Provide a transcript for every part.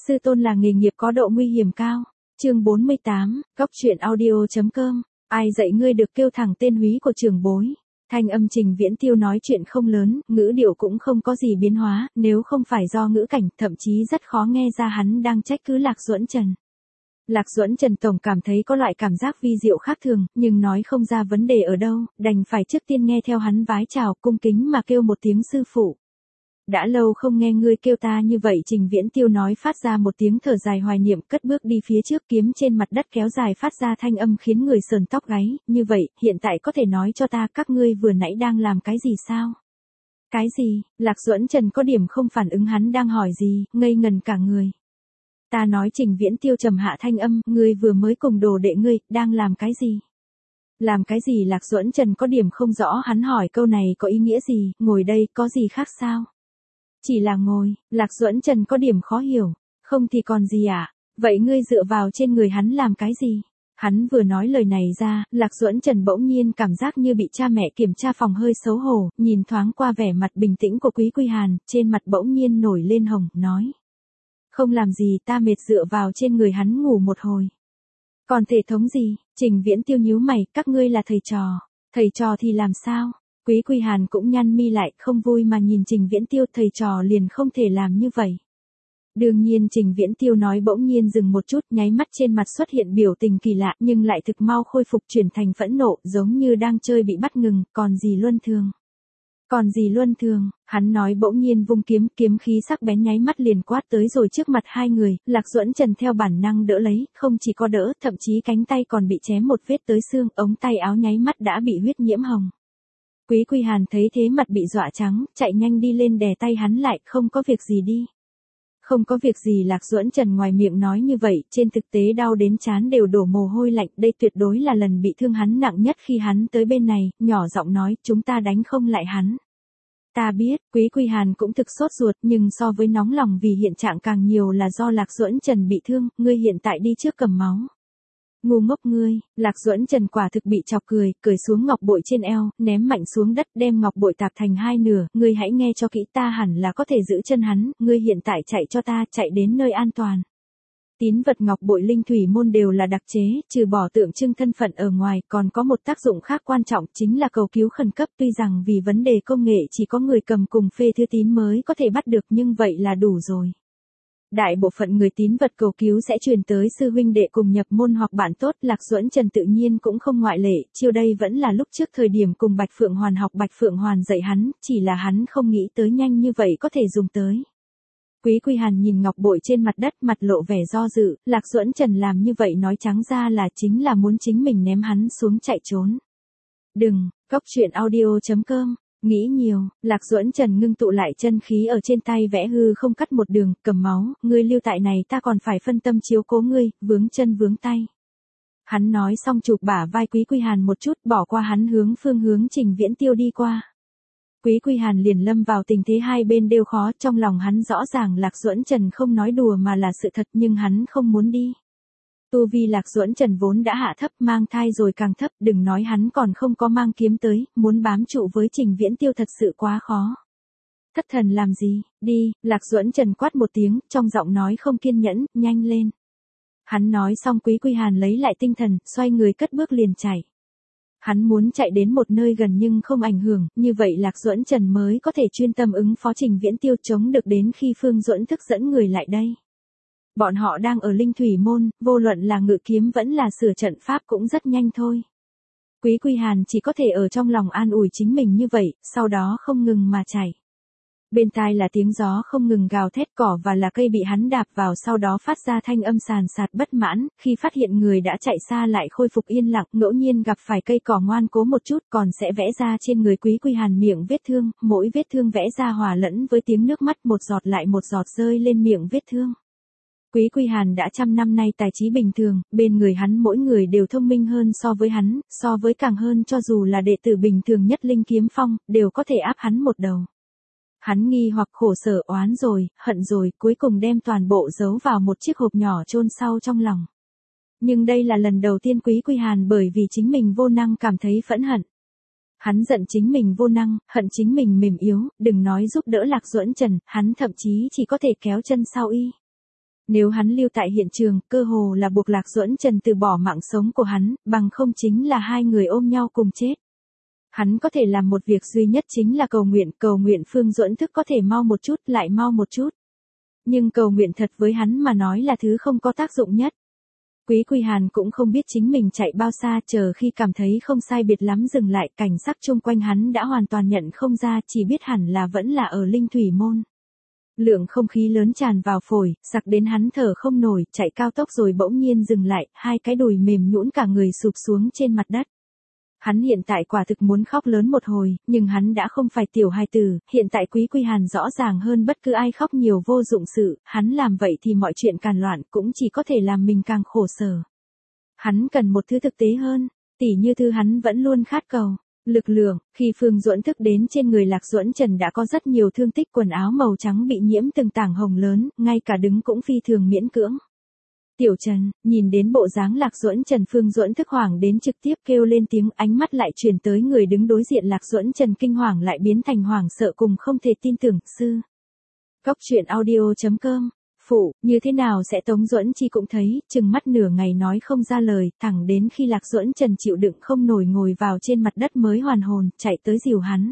Sư tôn là nghề nghiệp có độ nguy hiểm cao. Chương 48, Góc truyện audio.com. Ai dạy ngươi được kêu thẳng tên húy của trưởng bối. Thanh âm Trình Viễn Tiêu nói chuyện không lớn, ngữ điệu cũng không có gì biến hóa, nếu không phải do ngữ cảnh, thậm chí rất khó nghe ra hắn đang trách cứ Lạc Duẫn Trần. Lạc Duẫn Trần tổng cảm thấy có loại cảm giác vi diệu khác thường, nhưng nói không ra vấn đề ở đâu, đành phải trước tiên nghe theo hắn vái chào, cung kính mà kêu một tiếng sư phụ. Đã lâu không nghe ngươi kêu ta như vậy, Trình Viễn Tiêu nói phát ra một tiếng thở dài hoài niệm, cất bước đi phía trước, kiếm trên mặt đất kéo dài phát ra thanh âm khiến người sờn tóc gáy, như vậy, hiện tại có thể nói cho ta các ngươi vừa nãy đang làm cái gì sao? Cái gì? Lạc Duẫn Trần có điểm không phản ứng hắn đang hỏi gì, ngây ngần cả người. Ta nói, Trình Viễn Tiêu trầm hạ thanh âm, ngươi vừa mới cùng đồ đệ ngươi, đang làm cái gì? Làm cái gì? Lạc Duẫn Trần có điểm không rõ hắn hỏi câu này có ý nghĩa gì, ngồi đây, có gì khác sao? Chỉ là ngồi, Lạc Duẫn Trần có điểm khó hiểu, không thì còn gì ạ? Vậy ngươi dựa vào trên người hắn làm cái gì? Hắn vừa nói lời này ra, Lạc Duẫn Trần bỗng nhiên cảm giác như bị cha mẹ kiểm tra phòng hơi xấu hổ, nhìn thoáng qua vẻ mặt bình tĩnh của Quý Quy Hàn, trên mặt bỗng nhiên nổi lên hồng, nói. Không làm gì, ta mệt dựa vào trên người hắn ngủ một hồi. Còn thể thống gì? Trình Viễn Tiêu nhíu mày, các ngươi là thầy trò thì làm sao? Quý Quy Hàn cũng nhăn mi lại, không vui mà nhìn Trình Viễn Tiêu, thầy trò liền không thể làm như vậy. Đương nhiên Trình Viễn Tiêu nói bỗng nhiên dừng một chút, nháy mắt trên mặt xuất hiện biểu tình kỳ lạ, nhưng lại thực mau khôi phục chuyển thành phẫn nộ, giống như đang chơi bị bắt ngừng, còn gì luân thường. Còn gì luân thường, hắn nói bỗng nhiên vung kiếm, kiếm khí sắc bén nháy mắt liền quát tới rồi trước mặt hai người, Lạc Duẫn Trần theo bản năng đỡ lấy, không chỉ có đỡ, thậm chí cánh tay còn bị chém một vết tới xương, ống tay áo nháy mắt đã bị huyết nhiễm hồng. Quý Quy Hàn thấy thế mặt bị dọa trắng, chạy nhanh đi lên đè tay hắn lại, không có việc gì đi. Không có việc gì. Lạc Duẫn Trần ngoài miệng nói như vậy, trên thực tế đau đến trán đều đổ mồ hôi lạnh, đây tuyệt đối là lần bị thương hắn nặng nhất khi hắn tới bên này, nhỏ giọng nói, chúng ta đánh không lại hắn. Ta biết, Quý Quy Hàn cũng thực sốt ruột, nhưng so với nóng lòng vì hiện trạng càng nhiều là do Lạc Duẫn Trần bị thương, ngươi hiện tại đi trước cầm máu. Ngu ngốc ngươi, Lạc Duẫn Trần quả thực bị chọc cười, cởi xuống ngọc bội trên eo, ném mạnh xuống đất, đem ngọc bội tạp thành hai nửa, ngươi hãy nghe cho kỹ, ta hẳn là có thể giữ chân hắn, ngươi hiện tại chạy cho ta, chạy đến nơi an toàn. Tín vật ngọc bội linh thủy môn đều là đặc chế, trừ bỏ tượng trưng thân phận ở ngoài, còn có một tác dụng khác quan trọng, chính là cầu cứu khẩn cấp, tuy rằng vì vấn đề công nghệ chỉ có người cầm cùng phê thư tín mới có thể bắt được, nhưng vậy là đủ rồi. Đại bộ phận người tín vật cầu cứu sẽ truyền tới sư huynh đệ cùng nhập môn hoặc bạn tốt, Lạc Duẫn Trần tự nhiên cũng không ngoại lệ, chiêu đây vẫn là lúc trước thời điểm cùng Bạch Phượng Hoàn học Bạch Phượng Hoàn dạy hắn, chỉ là hắn không nghĩ tới nhanh như vậy có thể dùng tới. Quý Quy Hàn nhìn ngọc bội trên mặt đất, mặt lộ vẻ do dự, Lạc Duẫn Trần làm như vậy nói trắng ra là chính là muốn chính mình ném hắn xuống chạy trốn. Đừng, Góc truyện audio.com. Nghĩ nhiều, Lạc Duẫn Trần ngưng tụ lại chân khí ở trên tay vẽ hư không cắt một đường, cầm máu, ngươi lưu tại này ta còn phải phân tâm chiếu cố ngươi, vướng chân vướng tay. Hắn nói xong chụp bả vai Quý Quy Hàn một chút, bỏ qua hắn phương hướng Trình Viễn Tiêu đi qua. Quý Quy Hàn liền lâm vào tình thế hai bên đều khó, trong lòng hắn rõ ràng Lạc Duẫn Trần không nói đùa mà là sự thật, nhưng hắn không muốn đi. Tu vi Lạc Duẫn Trần vốn đã hạ thấp, mang thai rồi càng thấp, đừng nói hắn còn không có mang kiếm tới, muốn bám trụ với Trình Viễn Tiêu thật sự quá khó. Thất thần làm gì, đi, Lạc Duẫn Trần quát một tiếng, trong giọng nói không kiên nhẫn, nhanh lên. Hắn nói xong Quý Quy Hàn lấy lại tinh thần, xoay người cất bước liền chạy. Hắn muốn chạy đến một nơi gần nhưng không ảnh hưởng, như vậy Lạc Duẫn Trần mới có thể chuyên tâm ứng phó Trình Viễn Tiêu, chống được đến khi Phương Duẫn thức dẫn người lại đây. Bọn họ đang ở linh thủy môn, vô luận là ngự kiếm vẫn là sửa trận pháp cũng rất nhanh thôi. Quý Quy Hàn chỉ có thể ở trong lòng an ủi chính mình như vậy, sau đó không ngừng mà chạy. Bên tai là tiếng gió không ngừng gào thét, cỏ và là cây bị hắn đạp vào sau đó phát ra thanh âm sàn sạt bất mãn, khi phát hiện người đã chạy xa lại khôi phục yên lặng, ngẫu nhiên gặp phải cây cỏ ngoan cố một chút còn sẽ vẽ ra trên người Quý Quy Hàn miệng vết thương, mỗi vết thương vẽ ra hòa lẫn với tiếng nước mắt một giọt lại một giọt rơi lên miệng vết thương. Quý Quy Hàn đã trăm năm nay tài trí bình thường, bên người hắn mỗi người đều thông minh hơn so với hắn, so với càng hơn, cho dù là đệ tử bình thường nhất Linh Kiếm Phong, đều có thể áp hắn một đầu. Hắn nghi hoặc khổ sở, oán rồi, hận rồi, cuối cùng đem toàn bộ giấu vào một chiếc hộp nhỏ chôn sau trong lòng. Nhưng đây là lần đầu tiên Quý Quy Hàn bởi vì chính mình vô năng cảm thấy phẫn hận. Hắn giận chính mình vô năng, hận chính mình mềm yếu, đừng nói giúp đỡ Lạc Duẫn Trần, hắn thậm chí chỉ có thể kéo chân sau y. Nếu hắn lưu tại hiện trường, cơ hồ là buộc Lạc Duẫn Trần từ bỏ mạng sống của hắn, bằng không chính là hai người ôm nhau cùng chết. Hắn có thể làm một việc duy nhất chính là cầu nguyện Phương Duẫn Thức có thể mau một chút lại mau một chút. Nhưng cầu nguyện thật với hắn mà nói là thứ không có tác dụng nhất. Quý Quy Hàn cũng không biết chính mình chạy bao xa, chờ khi cảm thấy không sai biệt lắm dừng lại, cảnh sắc chung quanh hắn đã hoàn toàn nhận không ra, chỉ biết hẳn là vẫn là ở Linh Thủy Môn. Lượng không khí lớn tràn vào phổi, sặc đến hắn thở không nổi, chạy cao tốc rồi bỗng nhiên dừng lại, hai cái đùi mềm nhũn cả người sụp xuống trên mặt đất. Hắn hiện tại quả thực muốn khóc lớn một hồi, nhưng hắn đã không phải tiểu hài tử, hiện tại Quý Quy Hàn rõ ràng hơn bất cứ ai khóc nhiều vô dụng sự, hắn làm vậy thì mọi chuyện càn loạn cũng chỉ có thể làm mình càng khổ sở. Hắn cần một thứ thực tế hơn, tỉ như thứ hắn vẫn luôn khát cầu. Lực lượng, khi Phương Duẫn Thức đến trên người Lạc Duẫn Trần đã có rất nhiều thương tích, quần áo màu trắng bị nhiễm từng tảng hồng lớn, ngay cả đứng cũng phi thường miễn cưỡng. Tiểu Trần, nhìn đến bộ dáng Lạc Duẫn Trần, Phương Duẫn Thức hoảng đến trực tiếp kêu lên tiếng, ánh mắt lại chuyển tới người đứng đối diện Lạc Duẫn Trần, kinh hoàng lại biến thành hoảng sợ cùng không thể tin tưởng, sư. Cóc truyện audio.com, phụ, như thế nào sẽ Tống Duẫn Chi cũng thấy, chừng mắt nửa ngày nói không ra lời, thẳng đến khi Lạc Duẫn Trần chịu đựng không nổi ngồi vào trên mặt đất mới hoàn hồn, chạy tới dìu hắn.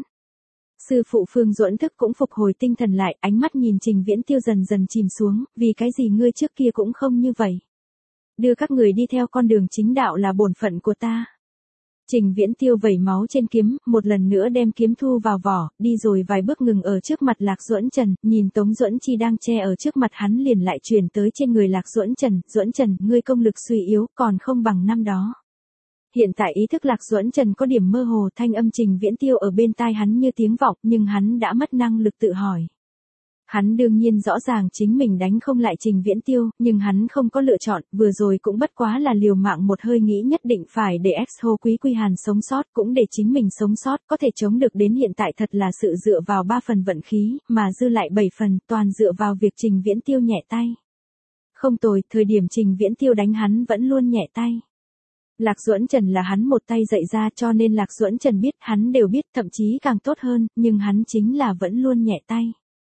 Sư phụ Phương Duẫn Thức cũng phục hồi tinh thần lại, ánh mắt nhìn Trình Viễn Tiêu dần dần chìm xuống, vì cái gì ngươi trước kia cũng không như vậy. Đưa các người đi theo con đường chính đạo là bổn phận của ta. Trình Viễn Tiêu vẩy máu trên kiếm, một lần nữa đem kiếm thu vào vỏ, đi rồi vài bước ngừng ở trước mặt Lạc Duẫn Trần, nhìn Tống Duẫn Chi đang che ở trước mặt hắn liền lại chuyển tới trên người Lạc Duẫn Trần, ngươi công lực suy yếu, còn không bằng năm đó. Hiện tại ý thức Lạc Duẫn Trần có điểm mơ hồ, thanh âm Trình Viễn Tiêu ở bên tai hắn như tiếng vọng, nhưng hắn đã mất năng lực tự hỏi. Hắn đương nhiên rõ ràng chính mình đánh không lại Trình Viễn Tiêu, nhưng hắn không có lựa chọn, vừa rồi cũng bất quá là liều mạng một hơi, nghĩ nhất định phải để Exo Quý Quy Hàn sống sót, cũng để chính mình sống sót, có thể chống được đến hiện tại thật là sự dựa vào 3 phần vận khí, mà dư lại 7 phần, toàn dựa vào việc Trình Viễn Tiêu nhẹ tay. Không tồi, thời điểm Trình Viễn Tiêu đánh hắn vẫn luôn nhẹ tay. Lạc Duẫn Trần là hắn một tay dạy ra, cho nên Lạc Duẫn Trần biết, hắn đều biết, thậm chí càng tốt hơn, nhưng hắn chính là vẫn luôn nhẹ tay.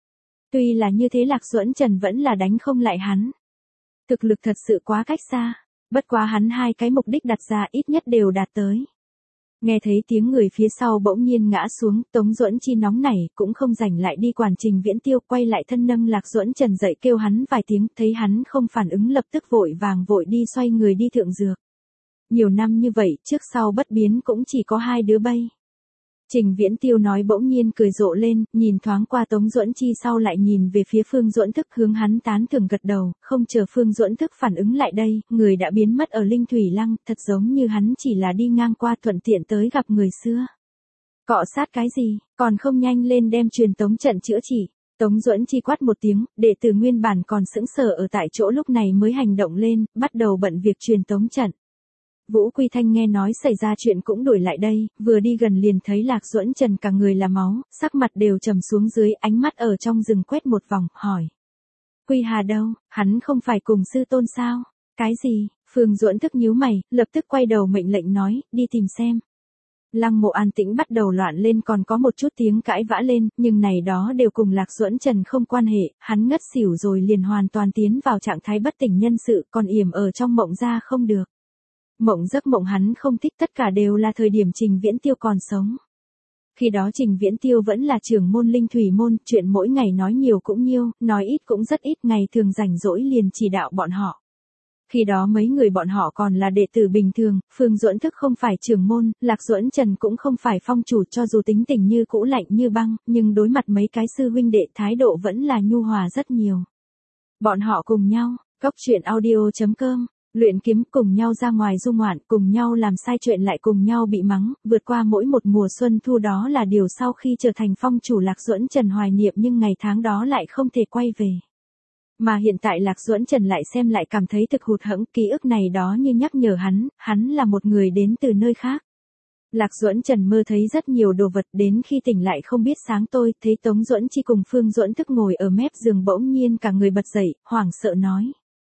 Tuy là như thế, Lạc Duẫn Trần vẫn là đánh không lại hắn. Thực lực thật sự quá cách xa, bất quá hắn hai cái mục đích đặt ra ít nhất đều đạt tới. Nghe thấy tiếng người phía sau bỗng nhiên ngã xuống, Tống Duẫn Chi nóng nảy, cũng không rảnh lại đi quản Trình Viễn Tiêu, quay lại thân nâng Lạc Duẫn Trần dậy, kêu hắn vài tiếng, thấy hắn không phản ứng lập tức vội vàng vội đi xoay người đi thượng dược. Nhiều năm như vậy, trước sau bất biến cũng chỉ có hai đứa bay. Trình Viễn Tiêu nói bỗng nhiên cười rộ lên, nhìn thoáng qua Tống Duẫn Chi sau lại nhìn về phía Phương Duẫn Thức, hướng hắn tán thưởng gật đầu, không chờ Phương Duẫn Thức phản ứng lại đây, người đã biến mất ở Linh Thủy Lăng, thật giống như hắn chỉ là đi ngang qua thuận tiện tới gặp người xưa. Cọ sát cái gì, còn không nhanh lên đem truyền tống trận chữa trị. Tống Duẫn Chi quát một tiếng, đệ tử nguyên bản còn sững sờ ở tại chỗ lúc này mới hành động lên, bắt đầu bận việc truyền tống trận. Vũ Quy Thanh nghe nói xảy ra chuyện cũng đuổi lại đây, vừa đi gần liền thấy Lạc Duẫn Trần cả người là máu, sắc mặt đều trầm xuống dưới, ánh mắt ở trong rừng quét một vòng, hỏi. Quy Hà đâu, hắn không phải cùng sư tôn sao? Cái gì? Phương Duẫn Thức nhíu mày, lập tức quay đầu mệnh lệnh nói, đi tìm xem. Lăng Mộ an tĩnh bắt đầu loạn lên, còn có một chút tiếng cãi vã lên, nhưng này đó đều cùng Lạc Duẫn Trần không quan hệ, hắn ngất xỉu rồi liền hoàn toàn tiến vào trạng thái bất tỉnh nhân sự, còn yểm ở trong mộng ra không được. Giấc mộng hắn không thích, tất cả đều là thời điểm Trình Viễn Tiêu còn sống. Khi đó Trình Viễn Tiêu vẫn là trưởng môn Linh Thủy Môn, chuyện mỗi ngày nói nhiều cũng nhiều, nói ít cũng rất ít, ngày thường rảnh rỗi liền chỉ đạo bọn họ. Khi đó mấy người bọn họ còn là đệ tử bình thường, Phương Duẫn Thức không phải trưởng môn, Lạc Duẫn Trần cũng không phải phong chủ, cho dù tính tình như cũ lạnh như băng, nhưng đối mặt mấy cái sư huynh đệ thái độ vẫn là nhu hòa rất nhiều. Bọn họ cùng nhau, cóc truyện audio.com. Luyện kiếm, cùng nhau ra ngoài du ngoạn, cùng nhau làm sai chuyện lại cùng nhau bị mắng, vượt qua mỗi một mùa xuân thu, đó là điều sau khi trở thành phong chủ Lạc Duẫn Trần hoài niệm, nhưng ngày tháng đó lại không thể quay về. Mà hiện tại Lạc Duẫn Trần lại xem lại cảm thấy thực hụt hẫng, ký ức này đó như nhắc nhở hắn là một người đến từ nơi khác. Lạc Duẫn Trần mơ thấy rất nhiều đồ vật, đến khi tỉnh lại không biết sáng tôi, thấy Tống Duẫn Chi cùng Phương Duẫn Thức ngồi ở mép giường, bỗng nhiên cả người bật dậy, hoảng sợ nói.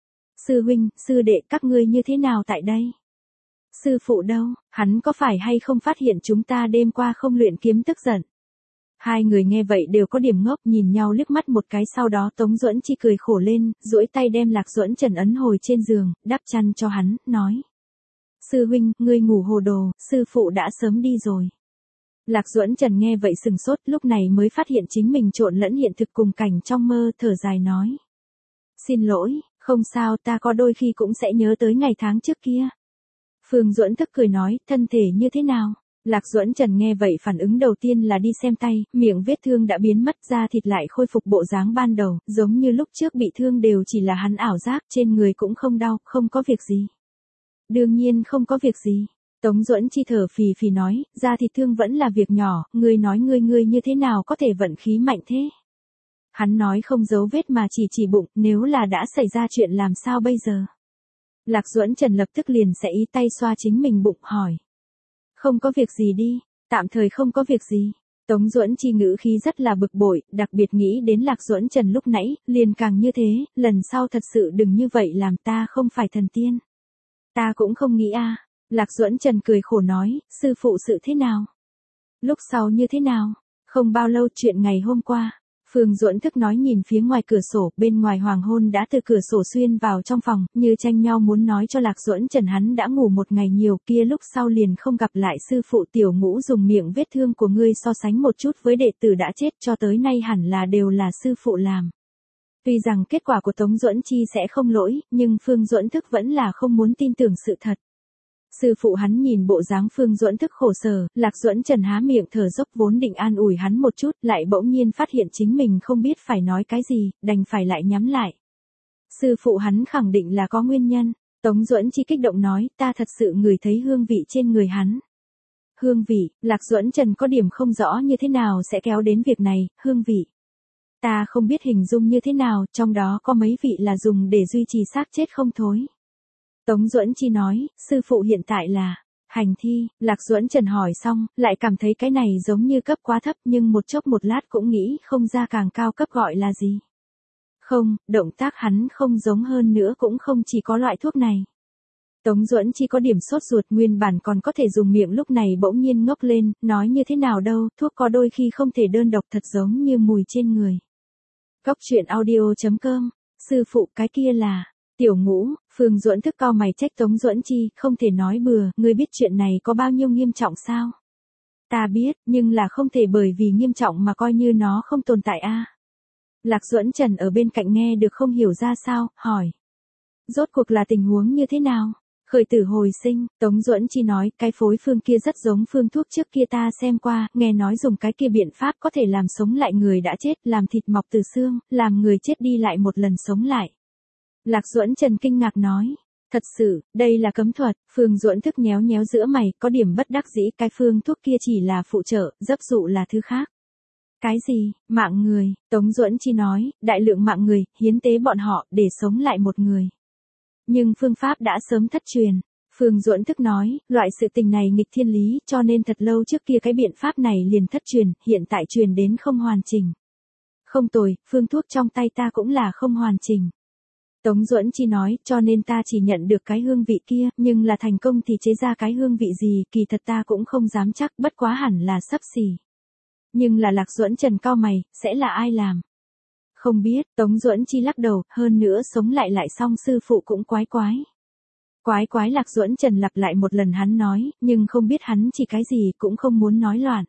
Sư huynh, sư đệ, các ngươi như thế nào tại đây? Sư phụ đâu, hắn có phải hay không phát hiện chúng ta đêm qua không luyện kiếm tức giận? Hai người nghe vậy đều có điểm ngốc, nhìn nhau liếc mắt một cái, sau đó Tống Duẫn Chi cười khổ lên, duỗi tay đem Lạc Duẫn Trần ấn hồi trên giường, đắp chăn cho hắn, nói. Sư huynh, ngươi ngủ hồ đồ, sư phụ đã sớm đi rồi. Lạc Duẫn Trần nghe vậy sừng sốt, lúc này mới phát hiện chính mình trộn lẫn hiện thực cùng cảnh trong mơ, thở dài nói. Xin lỗi, không sao, ta có đôi khi cũng sẽ nhớ tới ngày tháng trước kia. Phương Duẫn Thức cười nói, thân thể như thế nào? Lạc Duẫn Trần nghe vậy phản ứng đầu tiên là đi xem tay, miệng vết thương đã biến mất, da thịt lại khôi phục bộ dáng ban đầu, giống như lúc trước bị thương đều chỉ là hắn ảo giác, trên người cũng không đau, không có việc gì. Đương nhiên không có việc gì. Tống Duẫn Chi thở phì phì nói, da thịt thương vẫn là việc nhỏ, ngươi nói ngươi như thế nào có thể vận khí mạnh thế? Hắn nói không giấu vết mà chỉ bụng, nếu là đã xảy ra chuyện làm sao bây giờ? Lạc Duẫn Trần lập tức liền sẽ ý tay xoa chính mình bụng, hỏi. Không có việc gì đi, tạm thời không có việc gì. Tống Duẫn Chi ngữ khí rất là bực bội, đặc biệt nghĩ đến Lạc Duẫn Trần lúc nãy, liền càng như thế, lần sau thật sự đừng như vậy làm, ta không phải thần tiên. Ta cũng không nghĩ a. Lạc Duẫn Trần cười khổ nói, sư phụ sự thế nào? Lúc sau như thế nào? Không bao lâu chuyện ngày hôm qua. Phương Duẫn Thức nói nhìn phía ngoài cửa sổ, bên ngoài hoàng hôn đã từ cửa sổ xuyên vào trong phòng, như tranh nhau muốn nói cho Lạc Duẫn Trần hắn đã ngủ một ngày nhiều, kia lúc sau liền không gặp lại sư phụ. Tiểu Ngũ dùng miệng vết thương của ngươi so sánh một chút với đệ tử đã chết, cho tới nay hẳn là đều là sư phụ làm. Tuy rằng kết quả của Tống Duẫn Chi sẽ không lỗi, nhưng Phương Duẫn Thức vẫn là không muốn tin tưởng sự thật. Sư phụ hắn nhìn bộ dáng Phương Duẫn Thức khổ sở, Lạc Duẫn Trần há miệng thở dốc vốn định an ủi hắn một chút, lại bỗng nhiên phát hiện chính mình không biết phải nói cái gì, đành phải lại nhắm lại. Sư phụ hắn khẳng định là có nguyên nhân. Tống Duẫn Chi kích động nói, ta thật sự ngửi thấy hương vị trên người hắn. Hương vị, Lạc Duẫn Trần có điểm không rõ như thế nào sẽ kéo đến việc này, hương vị. Ta không biết hình dung như thế nào, trong đó có mấy vị là dùng để duy trì xác chết không thối. Tống Duẫn Chi nói, sư phụ hiện tại là hành thi. Lạc Duẫn Trần hỏi xong, lại cảm thấy cái này giống như cấp quá thấp, nhưng một chốc một lát cũng nghĩ không ra càng cao cấp gọi là gì. Không, động tác hắn không giống, hơn nữa cũng không chỉ có loại thuốc này. Tống Duẫn Chi có điểm sốt ruột, nguyên bản còn có thể dùng miệng, lúc này bỗng nhiên ngốc lên, nói như thế nào đâu, thuốc có đôi khi không thể đơn độc, thật giống như mùi trên người. Góc truyện audio.com, sư phụ cái kia là Tiểu Ngũ. Phương Duẫn Thức cau mày trách Tống Duẫn Chi, không thể nói bừa, ngươi biết chuyện này có bao nhiêu nghiêm trọng sao? Ta biết, nhưng là không thể bởi vì nghiêm trọng mà coi như nó không tồn tại a. Lạc Duẫn Trần ở bên cạnh nghe được không hiểu ra sao, hỏi. Rốt cuộc là tình huống như thế nào? Khởi tử hồi sinh, Tống Duẫn Chi nói, cái phối phương kia rất giống phương thuốc trước kia ta xem qua, nghe nói dùng cái kia biện pháp có thể làm sống lại người đã chết, làm thịt mọc từ xương, làm người chết đi lại một lần sống lại. Lạc Duẫn Trần kinh ngạc nói, thật sự, đây là cấm thuật. Phương Duẫn Thức nhéo nhéo giữa mày, có điểm bất đắc dĩ, cái phương thuốc kia chỉ là phụ trợ, giấc dụ là thứ khác. Cái gì, mạng người? Tống Duẫn Chi nói, đại lượng mạng người, hiến tế bọn họ, để sống lại một người. Nhưng phương pháp đã sớm thất truyền. Phương Duẫn Thức nói, loại sự tình này nghịch thiên lý, cho nên thật lâu trước kia cái biện pháp này liền thất truyền, hiện tại truyền đến không hoàn chỉnh. Không tồi, phương thuốc trong tay ta cũng là không hoàn chỉnh. Tống Duẫn Chi nói, cho nên ta chỉ nhận được cái hương vị kia, nhưng là thành công thì chế ra cái hương vị gì, kỳ thật ta cũng không dám chắc, bất quá hẳn là xấp xỉ. Nhưng là Lạc Duẫn Trần cau mày, sẽ là ai làm? Không biết, Tống Duẫn Chi lắc đầu, hơn nữa sống lại xong sư phụ cũng quái quái. Quái quái, Lạc Duẫn Trần lặp lại một lần, hắn nói, nhưng không biết hắn chỉ cái gì, cũng không muốn nói loạn.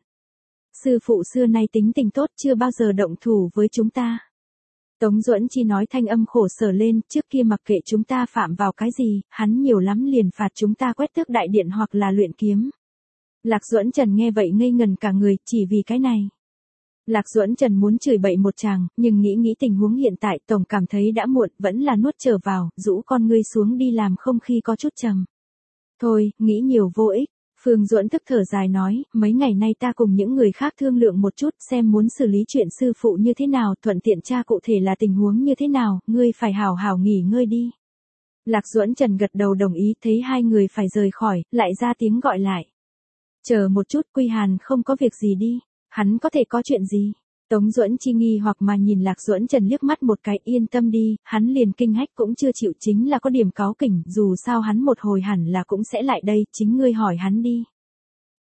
Sư phụ xưa nay tính tình tốt, chưa bao giờ động thủ với chúng ta. Tống Duẫn Chi nói thanh âm khổ sở lên, trước kia mặc kệ chúng ta phạm vào cái gì, hắn nhiều lắm liền phạt chúng ta quét tước đại điện hoặc là luyện kiếm. Lạc Duẫn Trần nghe vậy ngây ngần cả người, chỉ vì cái này. Lạc Duẫn Trần muốn chửi bậy một tràng, nhưng nghĩ tình huống hiện tại, tổng cảm thấy đã muộn, vẫn là nuốt trở vào, rũ con ngươi xuống đi, làm không khí có chút trầm. Thôi, nghĩ nhiều vô ích. Phương Duẫn Thức thở dài nói, mấy ngày nay ta cùng những người khác thương lượng một chút, xem muốn xử lý chuyện sư phụ như thế nào, thuận tiện tra cụ thể là tình huống như thế nào, ngươi phải hảo hảo nghỉ ngơi đi. Lạc Duẫn Trần gật đầu đồng ý, thấy hai người phải rời khỏi, lại ra tiếng gọi lại. Chờ một chút, Quy Hàn không có việc gì đi, hắn có thể có chuyện gì? Tống Duẫn Chi nghi hoặc mà nhìn Lạc Duẫn Trần liếc mắt một cái, yên tâm đi, hắn liền kinh hách cũng chưa chịu, chính là có điểm cáu kỉnh, dù sao hắn một hồi hẳn là cũng sẽ lại đây, chính ngươi hỏi hắn đi.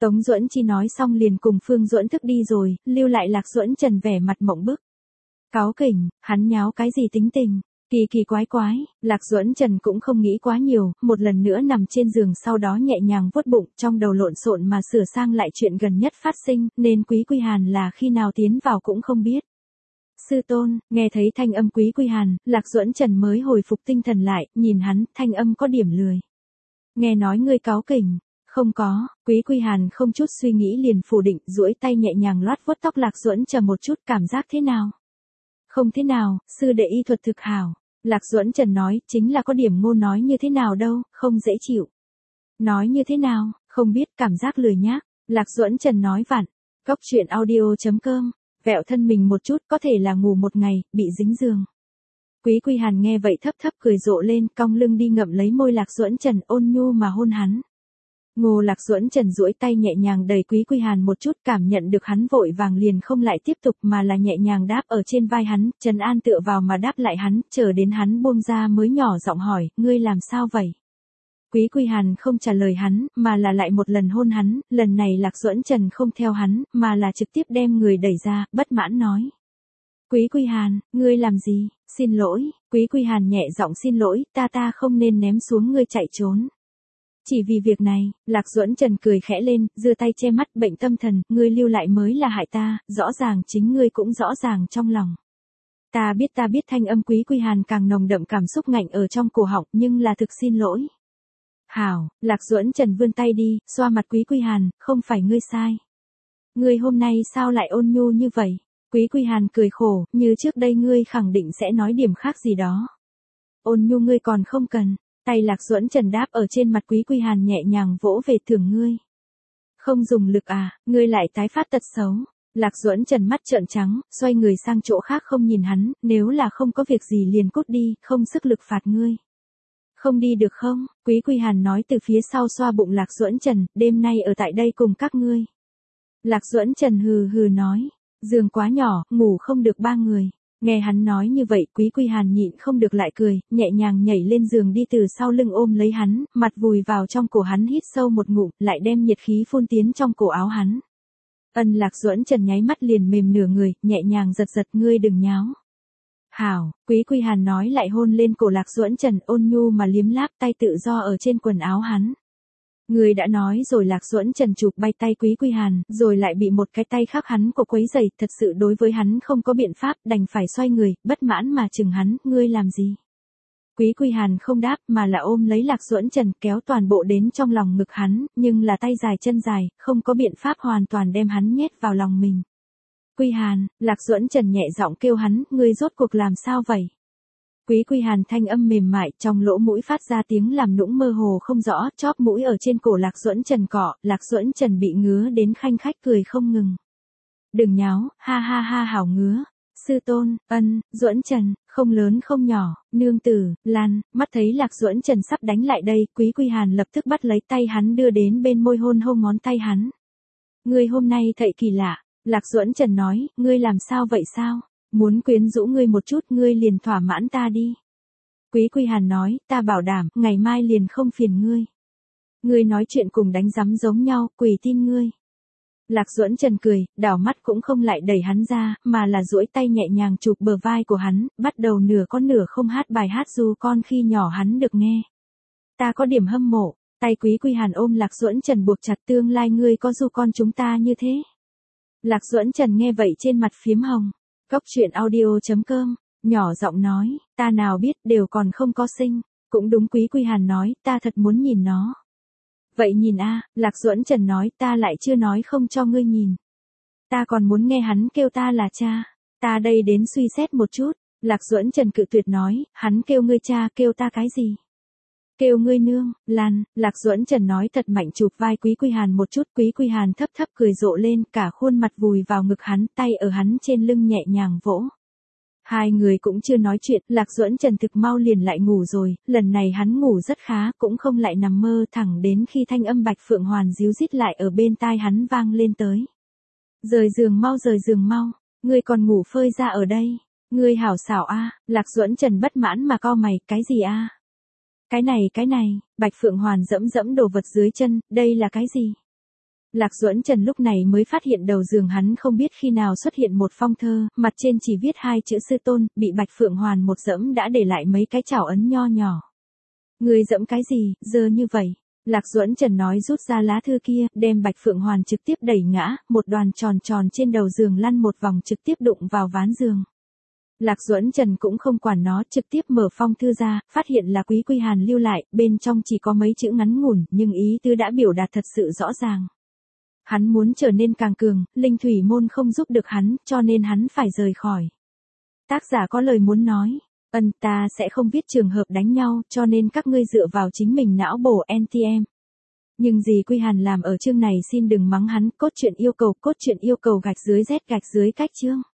Tống Duẫn Chi nói xong liền cùng Phương Duẫn Thức đi rồi, lưu lại Lạc Duẫn Trần vẻ mặt mộng bức. Cáu kỉnh, hắn nháo cái gì tính tình, kỳ kỳ quái quái, Lạc Duẫn Trần cũng không nghĩ quá nhiều, một lần nữa nằm trên giường sau đó nhẹ nhàng vuốt bụng, trong đầu lộn xộn mà sửa sang lại chuyện gần nhất phát sinh, nên Quý Quy Hàn là khi nào tiến vào cũng không biết. Sư tôn, nghe thấy thanh âm Quý Quy Hàn, Lạc Duẫn Trần mới hồi phục tinh thần lại, nhìn hắn, thanh âm có điểm lười. Nghe nói ngươi cáu kỉnh. Không có, Quý Quy Hàn không chút suy nghĩ liền phủ định, duỗi tay nhẹ nhàng loát vuốt tóc Lạc Duẫn Trần một chút, cảm giác thế nào? Không thế nào, sư đệ y thuật thực hảo. Lạc Duẫn Trần nói, chính là có điểm ngôn nói như thế nào đâu, không dễ chịu. Nói như thế nào, không biết, cảm giác lười nhác. Lạc Duẫn Trần nói vặn. Góc chuyện audio.com, vẹo thân mình một chút, có thể là ngủ một ngày, bị dính giường. Quý Quy Hàn nghe vậy thấp thấp cười rộ lên, cong lưng đi ngậm lấy môi Lạc Duẫn Trần, ôn nhu mà hôn hắn. Ngô Lạc Duẫn Trần duỗi tay nhẹ nhàng đẩy Quý Quy Hàn một chút, cảm nhận được hắn vội vàng liền không lại tiếp tục mà là nhẹ nhàng đáp ở trên vai hắn, Trần An tựa vào mà đáp lại hắn, chờ đến hắn buông ra mới nhỏ giọng hỏi, ngươi làm sao vậy? Quý Quy Hàn không trả lời hắn, mà là lại một lần hôn hắn, lần này Lạc Duẫn Trần không theo hắn, mà là trực tiếp đem người đẩy ra, bất mãn nói. Quý Quy Hàn, ngươi làm gì? Xin lỗi, Quý Quy Hàn nhẹ giọng xin lỗi, ta không nên ném xuống ngươi chạy trốn. Chỉ vì việc này, Lạc Duẫn Trần cười khẽ lên, giơ tay che mắt bệnh tâm thần, ngươi lưu lại mới là hại ta, rõ ràng chính ngươi cũng rõ ràng trong lòng. Ta biết thanh âm Quý Quy Hàn càng nồng đậm cảm xúc ngạnh ở trong cổ họng nhưng là thực xin lỗi. Hảo, Lạc Duẫn Trần vươn tay đi, xoa mặt Quý Quy Hàn, không phải ngươi sai. Ngươi hôm nay sao lại ôn nhu như vậy? Quý Quy Hàn cười khổ, như trước đây ngươi khẳng định sẽ nói điểm khác gì đó. Ôn nhu ngươi còn không cần. Tay Lạc Duẫn Trần đáp ở trên mặt Quý Quy Hàn nhẹ nhàng vỗ về thưởng ngươi. Không dùng lực à, ngươi lại tái phát tật xấu. Lạc Duẫn Trần mắt trợn trắng, xoay người sang chỗ khác không nhìn hắn, nếu là không có việc gì liền cút đi, không sức lực phạt ngươi. Không đi được không? Quý Quy Hàn nói từ phía sau xoa bụng Lạc Duẫn Trần, đêm nay ở tại đây cùng các ngươi. Lạc Duẫn Trần hừ hừ nói, giường quá nhỏ, ngủ không được 3 người. Nghe hắn nói như vậy, Quý Quy Hàn nhịn không được lại cười, nhẹ nhàng nhảy lên giường đi từ sau lưng ôm lấy hắn, mặt vùi vào trong cổ hắn hít sâu một ngụm, lại đem nhiệt khí phun tiến trong cổ áo hắn. Lạc Duẫn Trần nháy mắt liền mềm nửa người, nhẹ nhàng giật giật, ngươi đừng nháo. Hảo, Quý Quy Hàn nói lại hôn lên cổ Lạc Duẫn Trần, ôn nhu mà liếm láp, tay tự do ở trên quần áo hắn. Người đã nói rồi. Lạc Duẫn Trần chụp bay tay Quý Quy Hàn, rồi lại bị một cái tay khác hắn của quấy giày, thật sự đối với hắn không có biện pháp, đành phải xoay người, bất mãn mà chừng hắn, ngươi làm gì? Quý Quy Hàn không đáp mà là ôm lấy Lạc Duẫn Trần, kéo toàn bộ đến trong lòng ngực hắn, nhưng là tay dài chân dài, không có biện pháp hoàn toàn đem hắn nhét vào lòng mình. Quy Hàn, Lạc Duẫn Trần nhẹ giọng kêu hắn, ngươi rốt cuộc làm sao vậy? Quý Quy Hàn thanh âm mềm mại, trong lỗ mũi phát ra tiếng làm nũng mơ hồ không rõ, chóp mũi ở trên cổ Lạc Duẫn Trần cọ, Lạc Duẫn Trần bị ngứa đến khanh khách cười không ngừng. Đừng nháo, ha ha ha hảo ngứa. Sư tôn, Duẫn Trần, không lớn không nhỏ, nương tử, Lan, mắt thấy Lạc Duẫn Trần sắp đánh lại đây, Quý Quy Hàn lập tức bắt lấy tay hắn đưa đến bên môi hôn hôn ngón tay hắn. Ngươi hôm nay thậy kỳ lạ, Lạc Duẫn Trần nói, ngươi làm sao vậy sao? Muốn quyến rũ ngươi một chút ngươi liền thỏa mãn ta đi. Quý Quy Hàn nói, ta bảo đảm, ngày mai liền không phiền ngươi. Ngươi nói chuyện cùng đánh rắm giống nhau, quỷ tin ngươi. Lạc Duẫn Trần cười, đảo mắt cũng không lại đẩy hắn ra, mà là duỗi tay nhẹ nhàng chụp bờ vai của hắn, bắt đầu nửa có nửa không hát bài hát du con khi nhỏ hắn được nghe. Ta có điểm hâm mộ, tay Quý Quy Hàn ôm Lạc Duẫn Trần buộc chặt, tương lai ngươi có du con chúng ta như thế. Lạc Duẫn Trần nghe vậy trên mặt phím hồng. Góc chuyện audio.com, nhỏ giọng nói, ta nào biết, đều còn không có sinh. Cũng đúng, Quý Quy Hàn nói, ta thật muốn nhìn nó. Vậy nhìn a, Lạc Duẫn Trần nói, ta lại chưa nói không cho ngươi nhìn. Ta còn muốn nghe hắn kêu ta là cha. Ta đây đến suy xét một chút. Lạc Duẫn Trần cự tuyệt nói, hắn kêu ngươi cha, kêu ta cái gì? Kêu ngươi nương, Lan. Lạc Duẫn Trần nói thật mạnh chụp vai Quý Quy Hàn một chút, Quý Quy Hàn thấp thấp cười rộ lên, cả khuôn mặt vùi vào ngực hắn, tay ở hắn trên lưng nhẹ nhàng vỗ. Hai người cũng chưa nói chuyện, Lạc Duẫn Trần thực mau liền lại ngủ rồi, lần này hắn ngủ rất khá, cũng không lại nằm mơ, thẳng đến khi thanh âm Bạch Phượng Hoàn díu dít lại ở bên tai hắn vang lên tới. Rời giường mau, ngươi còn ngủ phơi ra ở đây, ngươi hảo xảo a. Lạc Duẫn Trần bất mãn mà cau mày, cái gì a? Cái này, Bạch Phượng Hoàn dẫm đồ vật dưới chân, đây là cái gì? Lạc Duẫn Trần lúc này mới phát hiện đầu giường hắn không biết khi nào xuất hiện một phong thơ, mặt trên chỉ viết 2 chữ sư tôn, bị Bạch Phượng Hoàn một dẫm đã để lại mấy cái chảo ấn nho nhỏ. Người dẫm cái gì, dơ như vậy? Lạc Duẫn Trần nói rút ra lá thư kia, đem Bạch Phượng Hoàn trực tiếp đẩy ngã, một đoàn tròn tròn trên đầu giường lăn một vòng trực tiếp đụng vào ván giường. Lạc Duẫn Trần cũng không quản nó, trực tiếp mở phong thư ra, phát hiện là Quý Quy Hàn lưu lại, bên trong chỉ có mấy chữ ngắn ngủn, nhưng ý tứ đã biểu đạt thật sự rõ ràng. Hắn muốn trở nên càng cường, linh thủy môn không giúp được hắn, cho nên hắn phải rời khỏi. Tác giả có lời muốn nói, ta sẽ không viết trường hợp đánh nhau, cho nên các ngươi dựa vào chính mình não bổ NTM. Nhưng gì Quy Hàn làm ở chương này xin đừng mắng hắn, cốt truyện yêu cầu gạch dưới Z gạch dưới cách chương.